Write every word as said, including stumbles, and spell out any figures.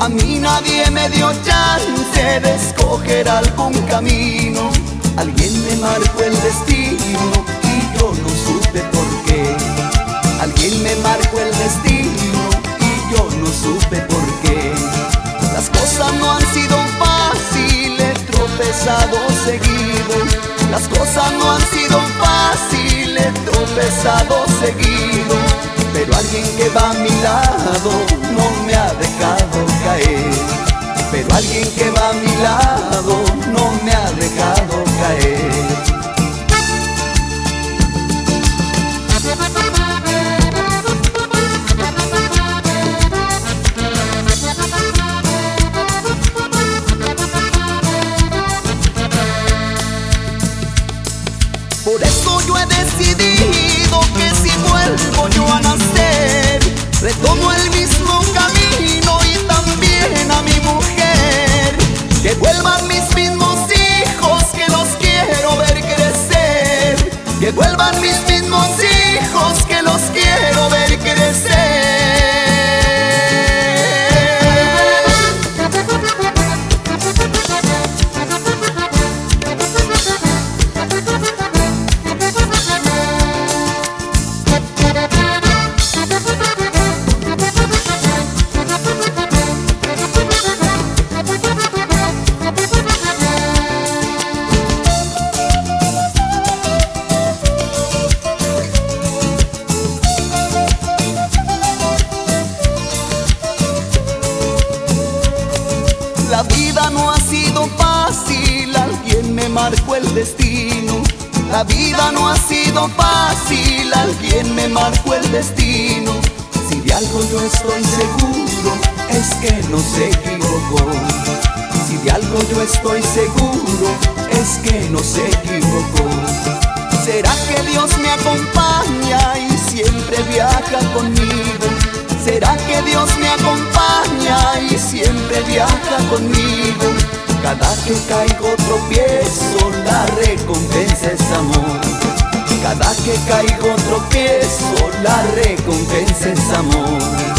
A mí nadie me dio chance de escoger algún camino. Alguien me marcó el destino y yo no supe por qué. Alguien me marcó el destino y yo no supe por qué. Las cosas no han sido fáciles, tropezado seguido. Las cosas no han sido fáciles, tropezado seguido. Pero alguien que va a mi lado no me ha dejado caer. Pero alguien que va a mi lado no me ha dejado caer. Por eso yo he decidido que si vuelvo yo a nacer, retomo el mismo camino y también a mi mujer. Que vuelvan mis mismos hijos, que los quiero ver crecer. Que vuelvan mis mismos hijos, que los quiero ver crecer. La vida no ha sido fácil, alguien me marcó el destino. La vida no ha sido fácil, alguien me marcó el destino. Si de algo yo estoy seguro, es que no se equivocó. Si de algo yo estoy seguro, es que no se equivocó. ¿Será que Dios me acompaña y siempre viaja conmigo? ¿Será que Dios me acompaña y siempre viaja conmigo? Cada que caigo tropiezo, la recompensa es amor. Cada que caigo tropiezo, la recompensa es amor.